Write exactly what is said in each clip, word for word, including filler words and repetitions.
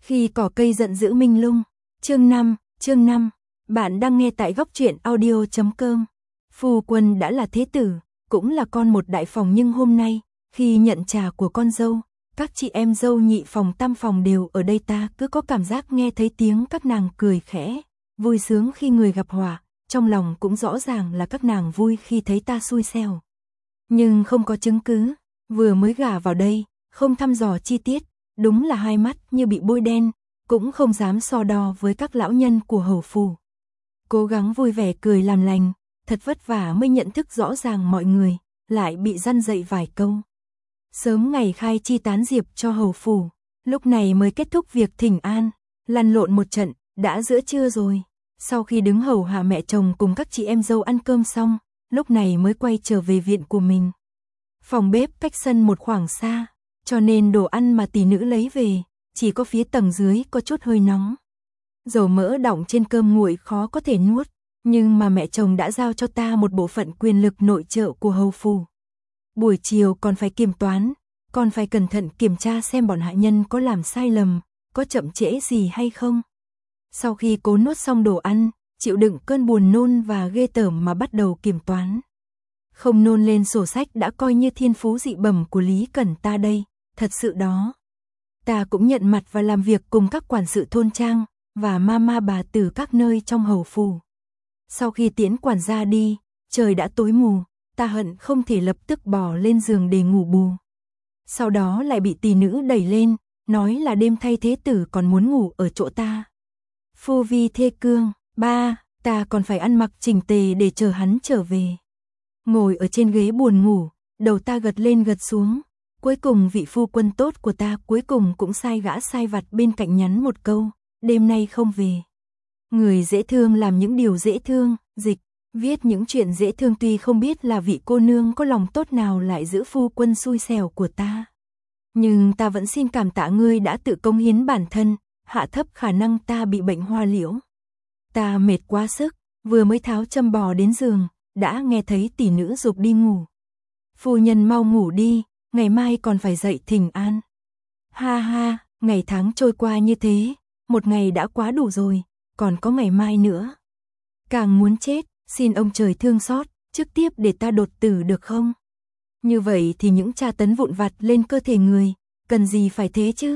Khi cỏ cây giận dữ minh lung. Chương năm, chương năm. Bạn đang nghe tại góc truyện audio chấm com. Phu quân đã là thế tử, cũng là con một đại phòng, nhưng hôm nay, khi nhận trà của con dâu, các chị em dâu nhị phòng tam phòng đều ở đây, ta cứ có cảm giác nghe thấy tiếng các nàng cười khẽ, vui sướng khi người gặp họa, trong lòng cũng rõ ràng là các nàng vui khi thấy ta xui xẻo. Nhưng không có chứng cứ, vừa mới gả vào đây, không thăm dò chi tiết, đúng là hai mắt như bị bôi đen, cũng không dám so đo với các lão nhân của hầu phủ. Cố gắng vui vẻ cười làm lành, thật vất vả mới nhận thức rõ ràng mọi người, lại bị răn dậy vài câu. Sớm ngày khai chi tán diệp cho hầu phủ, lúc này mới kết thúc việc thỉnh an, lăn lộn một trận, đã giữa trưa rồi. Sau khi đứng hầu hạ mẹ chồng cùng các chị em dâu ăn cơm xong, lúc này mới quay trở về viện của mình. Phòng bếp cách sân một khoảng xa, cho nên đồ ăn mà tỷ nữ lấy về, chỉ có phía tầng dưới có chút hơi nóng. Dầu mỡ đọng trên cơm nguội khó có thể nuốt, nhưng mà mẹ chồng đã giao cho ta một bộ phận quyền lực nội trợ của hầu phủ. Buổi chiều còn phải kiểm toán, còn phải cẩn thận kiểm tra xem bọn hạ nhân có làm sai lầm, có chậm trễ gì hay không. Sau khi cố nuốt xong đồ ăn, chịu đựng cơn buồn nôn và ghê tởm mà bắt đầu kiểm toán. Không nôn lên sổ sách đã coi như thiên phú dị bẩm của Lý Cẩn ta đây, thật sự đó. Ta cũng nhận mặt và làm việc cùng các quản sự thôn trang và ma ma bà tử các nơi trong hầu phủ. Sau khi tiễn quản gia đi, trời đã tối mù, ta hận không thể lập tức bò lên giường để ngủ bù. Sau đó lại bị tỷ nữ đẩy lên, nói là đêm thay thế tử còn muốn ngủ ở chỗ ta. Phu vi thê cương, ba, ta còn phải ăn mặc chỉnh tề để chờ hắn trở về. Ngồi ở trên ghế buồn ngủ, đầu ta gật lên gật xuống. Cuối cùng vị phu quân tốt của ta cuối cùng cũng sai gã sai vặt bên cạnh nhắn một câu, đêm nay không về. Người dễ thương làm những điều dễ thương, dịch, viết những chuyện dễ thương, tuy không biết là vị cô nương có lòng tốt nào lại giữ phu quân xui xẻo của ta. Nhưng ta vẫn xin cảm tạ ngươi đã tự cống hiến bản thân, hạ thấp khả năng ta bị bệnh hoa liễu. Ta mệt quá sức, vừa mới tháo châm bò đến giường, đã nghe thấy tỷ nữ giục đi ngủ. Phu nhân mau ngủ đi, ngày mai còn phải dậy thỉnh an. Ha ha, ngày tháng trôi qua như thế, một ngày đã quá đủ rồi, còn có ngày mai nữa. Càng muốn chết, xin ông trời thương xót, trước tiếp để ta đột tử được không? Như vậy thì những tra tấn vụn vặt lên cơ thể người, cần gì phải thế chứ?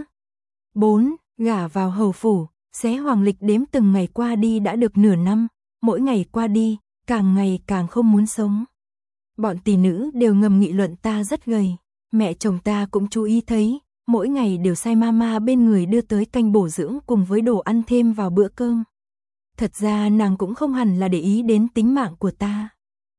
bốn. Gả vào hầu phủ, xé hoàng lịch đếm từng ngày qua đi đã được nửa năm, mỗi ngày qua đi, càng ngày càng không muốn sống. Bọn tỷ nữ đều ngầm nghị luận ta rất gầy, mẹ chồng ta cũng chú ý thấy, mỗi ngày đều sai mama bên người đưa tới canh bổ dưỡng cùng với đồ ăn thêm vào bữa cơm. Thật ra nàng cũng không hẳn là để ý đến tính mạng của ta,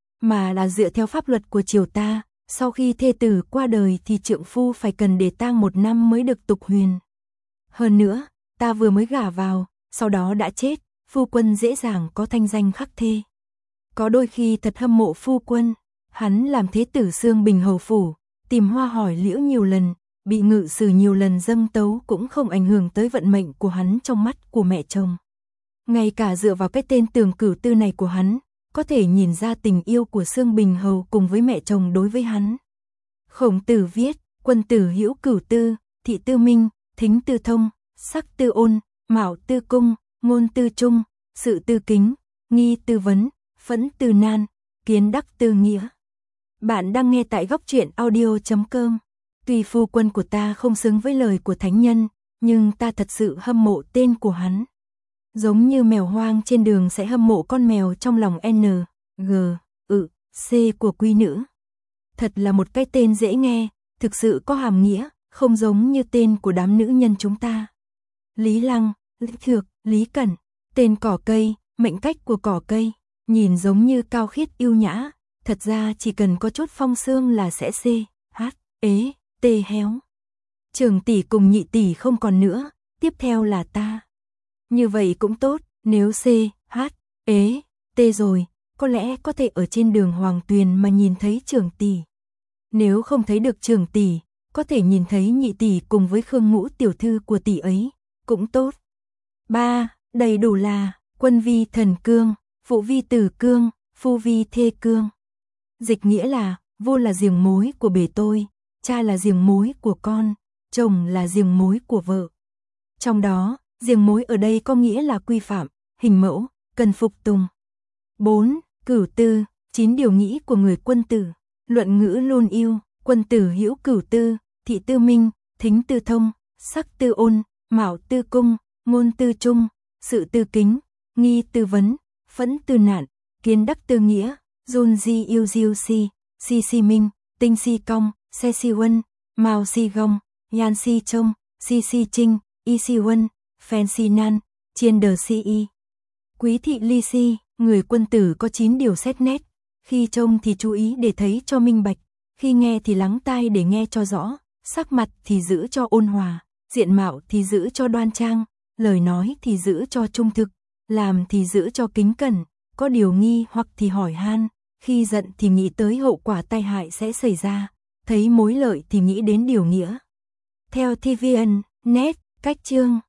mà là dựa theo pháp luật của triều ta, sau khi thê tử qua đời thì trượng phu phải cần để tang một năm mới được tục huyền. Hơn nữa, ta vừa mới gả vào, sau đó đã chết, phu quân dễ dàng có thanh danh khắc thê. Có đôi khi thật hâm mộ phu quân, hắn làm thế tử Xương Bình hầu phủ, tìm hoa hỏi liễu nhiều lần, bị ngự sử nhiều lần dâng tấu cũng không ảnh hưởng tới vận mệnh của hắn trong mắt của mẹ chồng. Ngay cả dựa vào cái tên Tường Cửu Tư này của hắn, có thể nhìn ra tình yêu của Xương Bình hầu cùng với mẹ chồng đối với hắn. Khổng Tử viết, quân tử hữu cửu tư, thị tư minh, thính tư thông, sắc tư ôn, mạo tư cung, ngôn tư trung, sự tư kính, nghi tư vấn, phẫn tư nan, kiến đắc tư nghĩa. Bạn đang nghe tại góc truyện audio chấm com. Tuy phu quân của ta không xứng với lời của thánh nhân, nhưng ta thật sự hâm mộ tên của hắn. Giống như mèo hoang trên đường sẽ hâm mộ con mèo trong lòng N, G, ự, C của quý nữ. Thật là một cái tên dễ nghe, thực sự có hàm nghĩa, không giống như tên của đám nữ nhân chúng ta. Lý Lăng, Lý Thược, Lý Cẩn, tên cỏ cây, mệnh cách của cỏ cây, nhìn giống như cao khiết yêu nhã, thật ra chỉ cần có chút phong sương là sẽ C, H, ế, T héo. Trưởng tỷ cùng nhị tỷ không còn nữa, tiếp theo là ta. Như vậy cũng tốt, nếu C, H, ế, T rồi, có lẽ có thể ở trên đường Hoàng Tuyền mà nhìn thấy trưởng tỷ. Nếu không thấy được trưởng tỷ, có thể nhìn thấy nhị tỷ cùng với Khương Ngũ tiểu thư của tỷ ấy, cũng tốt. ba. Đầy đủ là, quân vi thần cương, phụ vi tử cương, phu vi thê cương. Dịch nghĩa là, vua là giềng mối của bề tôi, cha là giềng mối của con, chồng là giềng mối của vợ. Trong đó, riêng mối ở đây có nghĩa là quy phạm, hình mẫu, cần phục tùng. bốn. Cửu tư, chín điều nghĩ của người quân tử. Luận ngữ luôn yêu, quân tử hữu cửu tư, thị tư minh, thính tư thông, sắc tư ôn, mạo tư cung, ngôn tư trung, sự tư kính, nghi tư vấn, phẫn tư nạn, kiến đắc tư nghĩa, dôn di yêu diêu si, si si minh, tinh si cong, xe si huân, mao si gong, yan si trông, si si trinh, y si huân, phen si nan, chiên đờ si y. Quý thị ly si, người quân tử có chín điều xét nét. Khi trông thì chú ý để thấy cho minh bạch, khi nghe thì lắng tai để nghe cho rõ, sắc mặt thì giữ cho ôn hòa, diện mạo thì giữ cho đoan trang, lời nói thì giữ cho trung thực, làm thì giữ cho kính cẩn, có điều nghi hoặc thì hỏi han, khi giận thì nghĩ tới hậu quả tai hại sẽ xảy ra, thấy mối lợi thì nghĩ đến điều nghĩa. Theo ti vi ên, net, cách chương